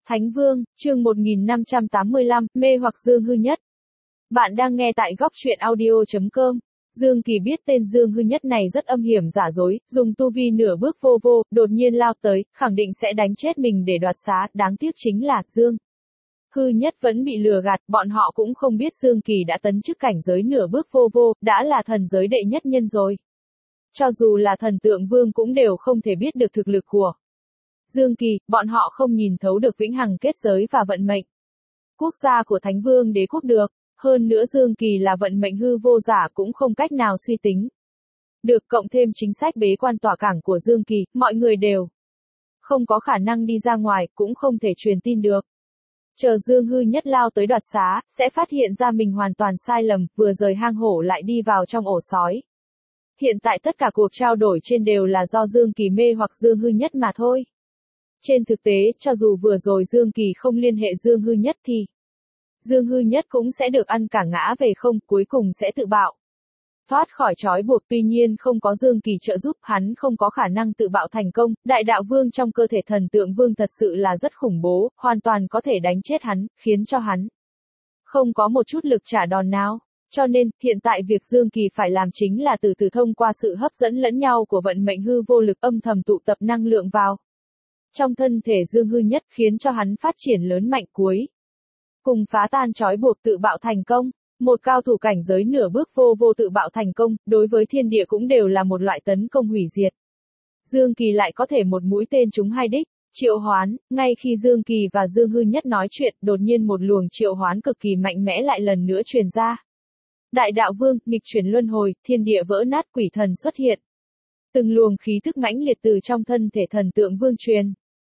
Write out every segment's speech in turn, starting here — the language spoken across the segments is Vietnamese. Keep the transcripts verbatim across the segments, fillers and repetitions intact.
Thánh Vương, chương một nghìn năm trăm tám mươi lăm, mê hoặc Dương Hư Nhất. Bạn đang nghe tại góc truyện audio chấm com. Dương Kỳ biết tên Dương Hư Nhất này rất âm hiểm giả dối, dùng tu vi nửa bước vô vô, đột nhiên lao tới, khẳng định sẽ đánh chết mình để đoạt xá, đáng tiếc chính là, Dương Hư Nhất vẫn bị lừa gạt, bọn họ cũng không biết Dương Kỳ đã tấn chức cảnh giới nửa bước vô vô, đã là thần giới đệ nhất nhân rồi. Cho dù là thần tượng vương cũng đều không thể biết được thực lực của Dương Kỳ, bọn họ không nhìn thấu được vĩnh hằng kết giới và vận mệnh quốc gia của Thánh Vương Đế quốc được, hơn nữa Dương Kỳ là vận mệnh hư vô giả cũng không cách nào suy tính được, cộng thêm chính sách bế quan tỏa cảng của Dương Kỳ, mọi người đều không có khả năng đi ra ngoài, cũng không thể truyền tin được. Chờ Dương Hư Nhất lao tới đoạt xá, sẽ phát hiện ra mình hoàn toàn sai lầm, vừa rời hang hổ lại đi vào trong ổ sói. Hiện tại tất cả cuộc trao đổi trên đều là do Dương Kỳ mê hoặc Dương Hư Nhất mà thôi. Trên thực tế, cho dù vừa rồi Dương Kỳ không liên hệ Dương Hư Nhất thì Dương Hư Nhất cũng sẽ được ăn cả ngã về không, cuối cùng sẽ tự bạo thoát khỏi trói buộc, tuy nhiên không có Dương Kỳ trợ giúp, hắn không có khả năng tự bạo thành công, đại đạo vương trong cơ thể thần tượng vương thật sự là rất khủng bố, hoàn toàn có thể đánh chết hắn, khiến cho hắn không có một chút lực trả đòn nào. Cho nên, hiện tại việc Dương Kỳ phải làm chính là từ từ thông qua sự hấp dẫn lẫn nhau của vận mệnh hư vô lực âm thầm tụ tập năng lượng vào trong thân thể Dương Hư Nhất, khiến cho hắn phát triển lớn mạnh, cuối cùng phá tan trói buộc tự bạo thành công. Một cao thủ cảnh giới nửa bước vô vô tự bạo thành công, đối với thiên địa cũng đều là một loại tấn công hủy diệt. Dương Kỳ lại có thể một mũi tên trúng hai đích, triệu hoán, ngay khi Dương Kỳ và Dương Hư Nhất nói chuyện, đột nhiên một luồng triệu hoán cực kỳ mạnh mẽ lại lần nữa truyền ra. Đại đạo vương, nghịch chuyển luân hồi, thiên địa vỡ nát, quỷ thần xuất hiện. Từng luồng khí thức mãnh liệt từ trong thân thể thần tượng vương truyền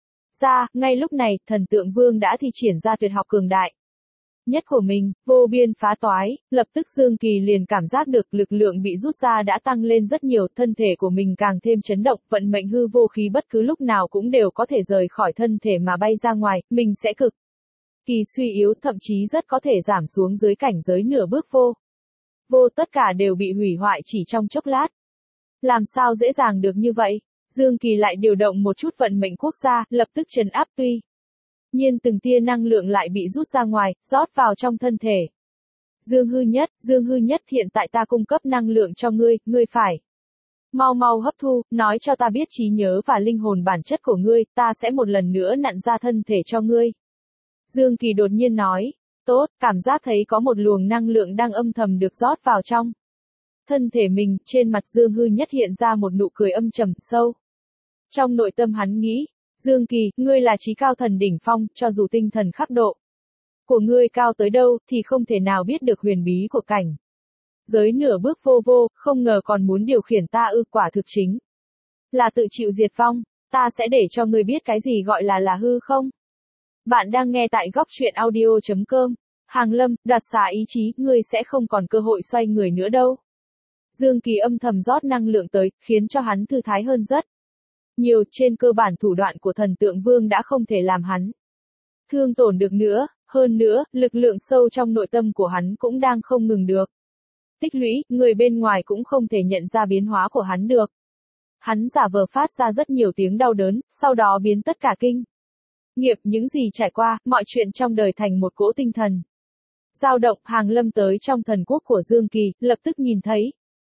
ra, ngay lúc này, thần tượng vương đã thi triển ra tuyệt học cường đại nhất của mình, vô biên phá toái, lập tức Dương Kỳ liền cảm giác được lực lượng bị rút ra đã tăng lên rất nhiều, thân thể của mình càng thêm chấn động, vận mệnh hư vô khí bất cứ lúc nào cũng đều có thể rời khỏi thân thể mà bay ra ngoài, mình sẽ cực kỳ suy yếu, thậm chí rất có thể giảm xuống dưới cảnh giới nửa bước vô vô, tất cả đều bị hủy hoại chỉ trong chốc lát. Làm sao dễ dàng được như vậy? Dương Kỳ lại điều động một chút vận mệnh quốc gia, lập tức trấn áp, tuy nhiên từng tia năng lượng lại bị rút ra ngoài, rót vào trong thân thể. Dương Hư Nhất, Dương Hư Nhất, hiện tại ta cung cấp năng lượng cho ngươi, ngươi phải mau mau hấp thu, nói cho ta biết trí nhớ và linh hồn bản chất của ngươi, ta sẽ một lần nữa nặn ra thân thể cho ngươi. Dương Kỳ đột nhiên nói, tốt, cảm giác thấy có một luồng năng lượng đang âm thầm được rót vào trong thân thể mình, trên mặt Dương Hư Nhất hiện ra một nụ cười âm trầm, sâu. Trong nội tâm hắn nghĩ, Dương Kỳ, ngươi là chí cao thần đỉnh phong, cho dù tinh thần khắc độ của ngươi cao tới đâu, thì không thể nào biết được huyền bí của cảnh giới nửa bước vô vô, không ngờ còn muốn điều khiển ta ư, quả thực chính là tự chịu diệt vong, ta sẽ để cho ngươi biết cái gì gọi là là hư không. Bạn đang nghe tại góc truyện audio chấm com. Hàng Lâm, đoạt xá ý chí, ngươi sẽ không còn cơ hội xoay người nữa đâu. Dương Kỳ âm thầm rót năng lượng tới, khiến cho hắn thư thái hơn rất nhiều, trên cơ bản thủ đoạn của thần tượng vương đã không thể làm hắn thương tổn được nữa, hơn nữa, lực lượng sâu trong nội tâm của hắn cũng đang không ngừng được tích lũy, người bên ngoài cũng không thể nhận ra biến hóa của hắn được. Hắn giả vờ phát ra rất nhiều tiếng đau đớn, sau đó biến tất cả kinh nghiệm những gì trải qua, mọi chuyện trong đời thành một cỗ tinh thần dao động. Hàng Lâm tới trong thần quốc của Dương Kỳ, lập tức nhìn thấy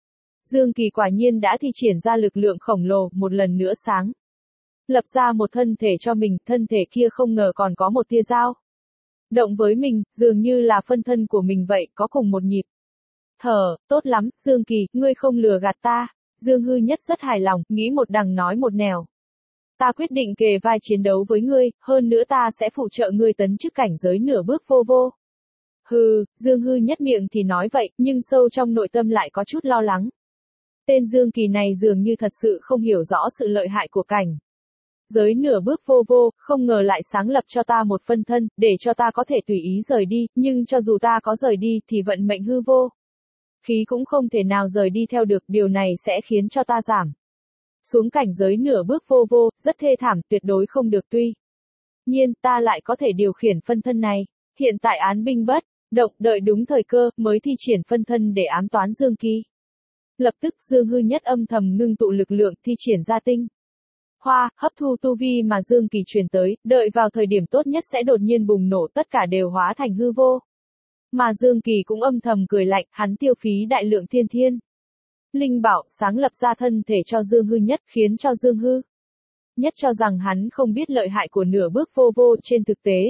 Dương Kỳ quả nhiên đã thi triển ra lực lượng khổng lồ, một lần nữa sáng lập ra một thân thể cho mình, thân thể kia không ngờ còn có một tia dao động với mình, dường như là phân thân của mình vậy, có cùng một nhịp thở. Tốt lắm, Dương Kỳ, ngươi không lừa gạt ta. Dương Hư Nhất rất hài lòng, nghĩ một đằng nói một nẻo. Ta quyết định kề vai chiến đấu với ngươi, hơn nữa ta sẽ phụ trợ ngươi tấn chức cảnh giới nửa bước vô vô. Hừ, Dương Hư Nhất miệng thì nói vậy, nhưng sâu trong nội tâm lại có chút lo lắng. Tên Dương Kỳ này dường như thật sự không hiểu rõ sự lợi hại của cảnh giới nửa bước vô vô, không ngờ lại sáng lập cho ta một phân thân, để cho ta có thể tùy ý rời đi, nhưng cho dù ta có rời đi thì vận mệnh hư vô khí cũng không thể nào rời đi theo được, điều này sẽ khiến cho ta giảm xuống cảnh giới nửa bước vô vô, rất thê thảm, tuyệt đối không được. Tuy nhiên, ta lại có thể điều khiển phân thân này, hiện tại án binh bất động, đợi đúng thời cơ, mới thi triển phân thân để ám toán Dương Kỳ. Lập tức Dương Hư Nhất âm thầm ngưng tụ lực lượng, thi triển ra tinh hoa, hấp thu tu vi mà Dương Kỳ truyền tới, đợi vào thời điểm tốt nhất sẽ đột nhiên bùng nổ, tất cả đều hóa thành hư vô. Mà Dương Kỳ cũng âm thầm cười lạnh, hắn tiêu phí đại lượng thiên thiên linh bảo, sáng lập ra thân thể cho Dương Hư Nhất, khiến cho Dương Hư Nhất cho rằng hắn không biết lợi hại của nửa bước vô vô. Trên thực tế,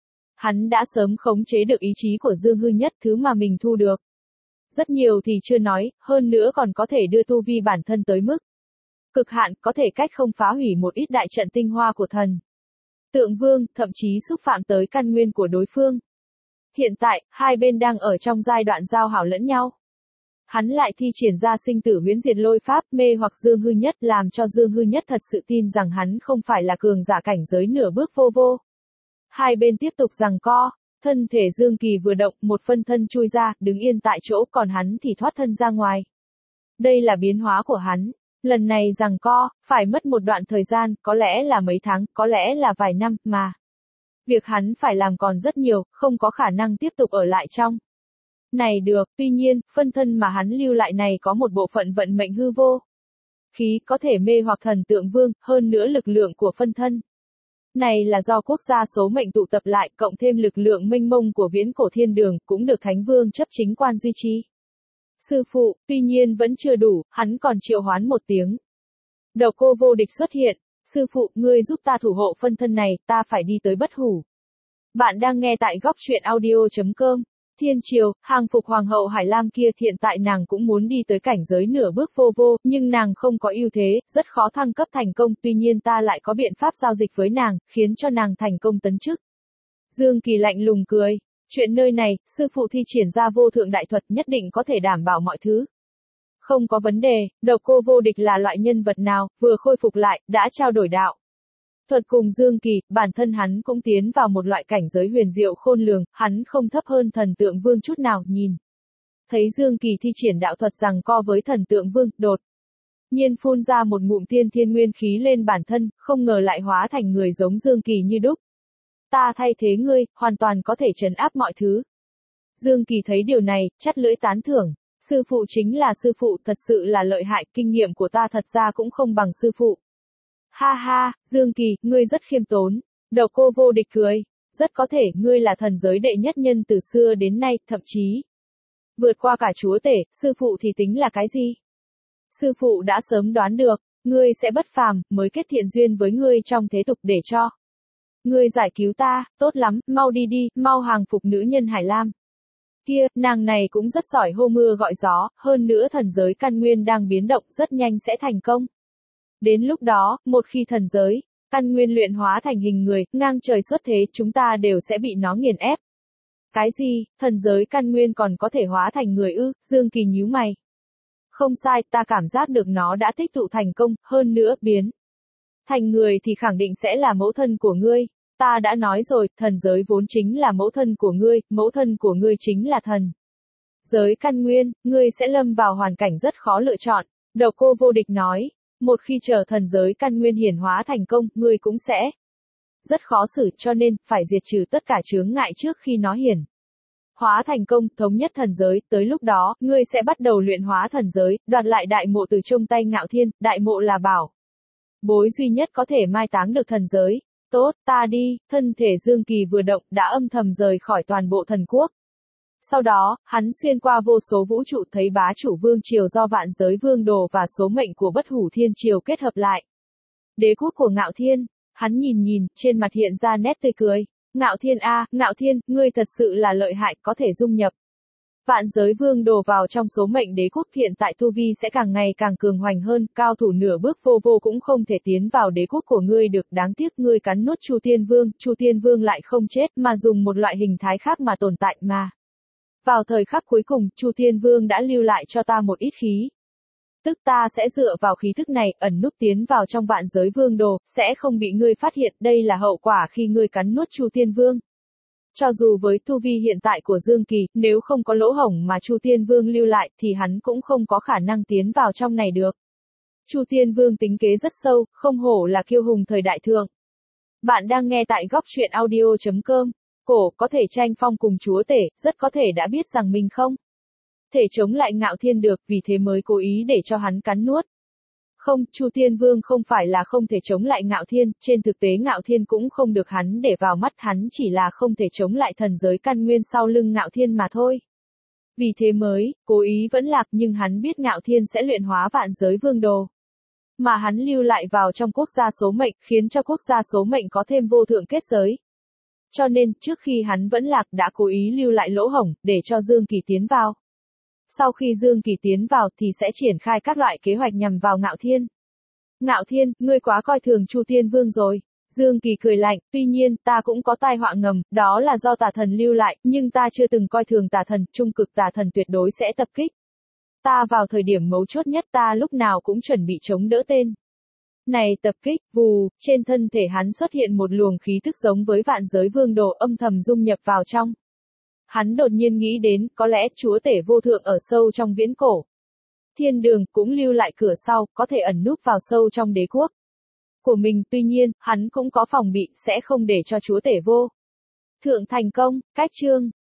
hắn đã sớm khống chế được ý chí của Dương Hư Nhất, thứ mà mình thu được rất nhiều thì chưa nói, hơn nữa còn có thể đưa tu vi bản thân tới mức cực hạn, có thể cách không phá hủy một ít đại trận tinh hoa của thần Tượng Vương, thậm chí xúc phạm tới căn nguyên của đối phương. Hiện tại, hai bên đang ở trong giai đoạn giao hảo lẫn nhau. Hắn lại thi triển ra sinh tử huyễn diệt lôi pháp, mê hoặc Dương Hư Nhất, làm cho Dương Hư Nhất thật sự tin rằng hắn không phải là cường giả cảnh giới nửa bước vô vô. Hai bên tiếp tục giằng co, thân thể Dương Kỳ vừa động, một phân thân chui ra, đứng yên tại chỗ, còn hắn thì thoát thân ra ngoài. Đây là biến hóa của hắn. Lần này giằng co, phải mất một đoạn thời gian, có lẽ là mấy tháng, có lẽ là vài năm, mà việc hắn phải làm còn rất nhiều, không có khả năng tiếp tục ở lại trong này được. Tuy nhiên, phân thân mà hắn lưu lại này có một bộ phận vận mệnh hư vô khí, có thể mê hoặc thần Tượng Vương, hơn nữa lực lượng của phân thân này là do quốc gia số mệnh tụ tập lại, cộng thêm lực lượng mênh mông của viễn cổ thiên đường, cũng được Thánh Vương chấp chính quan duy trì. Sư phụ, tuy nhiên vẫn chưa đủ, hắn còn triệu hoán một tiếng. Độc Cô Vô Địch xuất hiện. Sư phụ, ngươi giúp ta thủ hộ phân thân này, ta phải đi tới Bất Hủ. Bạn đang nghe tại góc truyện audio chấm com. Thiên Triều, hàng phục Hoàng hậu Hải Lam kia, hiện tại nàng cũng muốn đi tới cảnh giới nửa bước vô vô, nhưng nàng không có ưu thế, rất khó thăng cấp thành công, tuy nhiên ta lại có biện pháp giao dịch với nàng, khiến cho nàng thành công tấn chức. Dương Kỳ lạnh lùng cười. Chuyện nơi này, sư phụ thi triển ra vô thượng đại thuật, nhất định có thể đảm bảo mọi thứ. Không có vấn đề. Độc Cô Vô Địch là loại nhân vật nào, vừa khôi phục lại, đã trao đổi đạo thuật cùng Dương Kỳ, bản thân hắn cũng tiến vào một loại cảnh giới huyền diệu khôn lường, hắn không thấp hơn thần Tượng Vương chút nào. Nhìn thấy Dương Kỳ thi triển đạo thuật giằng co với thần Tượng Vương, đột nhiên phun ra một ngụm tiên thiên nguyên khí lên bản thân, không ngờ lại hóa thành người giống Dương Kỳ như đúc. Ta thay thế ngươi, hoàn toàn có thể trấn áp mọi thứ. Dương Kỳ thấy điều này, chắt lưỡi tán thưởng. Sư phụ chính là sư phụ, thật sự là lợi hại, kinh nghiệm của ta thật ra cũng không bằng sư phụ. Ha ha, Dương Kỳ, ngươi rất khiêm tốn. Độc Cô Vô Địch cười. Rất có thể, ngươi là thần giới đệ nhất nhân từ xưa đến nay, thậm chí vượt qua cả chúa tể, sư phụ thì tính là cái gì? Sư phụ đã sớm đoán được, ngươi sẽ bất phàm, mới kết thiện duyên với ngươi trong thế tục để cho ngươi giải cứu ta. Tốt lắm, mau đi đi, mau hàng phục nữ nhân Hải Lam kia, nàng này cũng rất giỏi hô mưa gọi gió, hơn nữa thần giới căn nguyên đang biến động, rất nhanh sẽ thành công. Đến lúc đó, một khi thần giới căn nguyên luyện hóa thành hình người, ngang trời xuất thế, chúng ta đều sẽ bị nó nghiền ép. Cái gì, thần giới căn nguyên còn có thể hóa thành người ư? Dương Kỳ nhíu mày. Không sai, ta cảm giác được nó đã tích tụ thành công, hơn nữa, biến thành người thì khẳng định sẽ là mẫu thân của ngươi. Ta đã nói rồi, thần giới vốn chính là mẫu thân của ngươi, mẫu thân của ngươi chính là thần giới căn nguyên, ngươi sẽ lâm vào hoàn cảnh rất khó lựa chọn. Độc Cô Vô Địch nói, một khi chờ thần giới căn nguyên hiển hóa thành công, ngươi cũng sẽ rất khó xử, cho nên, phải diệt trừ tất cả chướng ngại trước khi nó hiển hóa thành công, thống nhất thần giới, tới lúc đó, ngươi sẽ bắt đầu luyện hóa thần giới, đoạt lại đại mộ từ trong tay Ngạo Thiên, đại mộ là bảo bối duy nhất có thể mai táng được thần giới. Tốt, ta đi. Thân thể Dương Kỳ vừa động, đã âm thầm rời khỏi toàn bộ thần quốc. Sau đó, hắn xuyên qua vô số vũ trụ, thấy bá chủ vương triều do vạn giới vương đồ và số mệnh của Bất Hủ Thiên Triều kết hợp lại. Đế quốc của Ngạo Thiên, hắn nhìn nhìn, trên mặt hiện ra nét tươi cười. Ngạo Thiên a, Ngạo Thiên, ngươi thật sự là lợi hại, có thể dung nhập vạn giới vương đồ vào trong số mệnh đế quốc, hiện tại tu vi sẽ càng ngày càng cường hoành hơn, cao thủ nửa bước vô vô cũng không thể tiến vào đế quốc của ngươi được, đáng tiếc ngươi cắn nuốt Chu Tiên Vương, Chu Tiên Vương lại không chết mà dùng một loại hình thái khác mà tồn tại mà. Vào thời khắc cuối cùng, Chu Tiên Vương đã lưu lại cho ta một ít khí. Tức ta sẽ dựa vào khí thức này, ẩn núp tiến vào trong vạn giới vương đồ, sẽ không bị ngươi phát hiện, đây là hậu quả khi ngươi cắn nuốt Chu Tiên Vương. Cho dù với tu vi hiện tại của Dương Kỳ, nếu không có lỗ hổng mà Chu Tiên Vương lưu lại, thì hắn cũng không có khả năng tiến vào trong này được. Chu Tiên Vương tính kế rất sâu, không hổ là kiêu hùng thời đại thượng. Bạn đang nghe tại góc truyện audio chấm com. Cổ có thể tranh phong cùng chúa tể, rất có thể đã biết rằng mình không thể chống lại Ngạo Thiên được, vì thế mới cố ý để cho hắn cắn nuốt. Không, Chu Thiên Vương không phải là không thể chống lại Ngạo Thiên, trên thực tế Ngạo Thiên cũng không được hắn để vào mắt, hắn chỉ là không thể chống lại thần giới căn nguyên sau lưng Ngạo Thiên mà thôi. Vì thế mới, cố ý vẫn lạc, nhưng hắn biết Ngạo Thiên sẽ luyện hóa vạn giới vương đồ. Mà hắn lưu lại vào trong quốc gia số mệnh, khiến cho quốc gia số mệnh có thêm vô thượng kết giới. Cho nên, trước khi hắn vẫn lạc đã cố ý lưu lại lỗ hổng, để cho Dương Kỳ tiến vào. Sau khi Dương Kỳ tiến vào thì sẽ triển khai các loại kế hoạch nhằm vào Ngạo Thiên. Ngạo Thiên, ngươi quá coi thường Chu Thiên Vương rồi. Dương Kỳ cười lạnh, tuy nhiên, ta cũng có tai họa ngầm, đó là do tà thần lưu lại, nhưng ta chưa từng coi thường tà thần, trung cực tà thần tuyệt đối sẽ tập kích. Ta vào thời điểm mấu chốt nhất ta lúc nào cũng chuẩn bị chống đỡ tên này tập kích, vù, trên thân thể hắn xuất hiện một luồng khí thức giống với vạn giới vương đồ âm thầm dung nhập vào trong. Hắn đột nhiên nghĩ đến, có lẽ chúa tể vô thượng ở sâu trong viễn cổ. Thiên đường cũng lưu lại cửa sau, có thể ẩn núp vào sâu trong đế quốc của mình, tuy nhiên, hắn cũng có phòng bị, sẽ không để cho chúa tể vô thượng thành công. Cách chương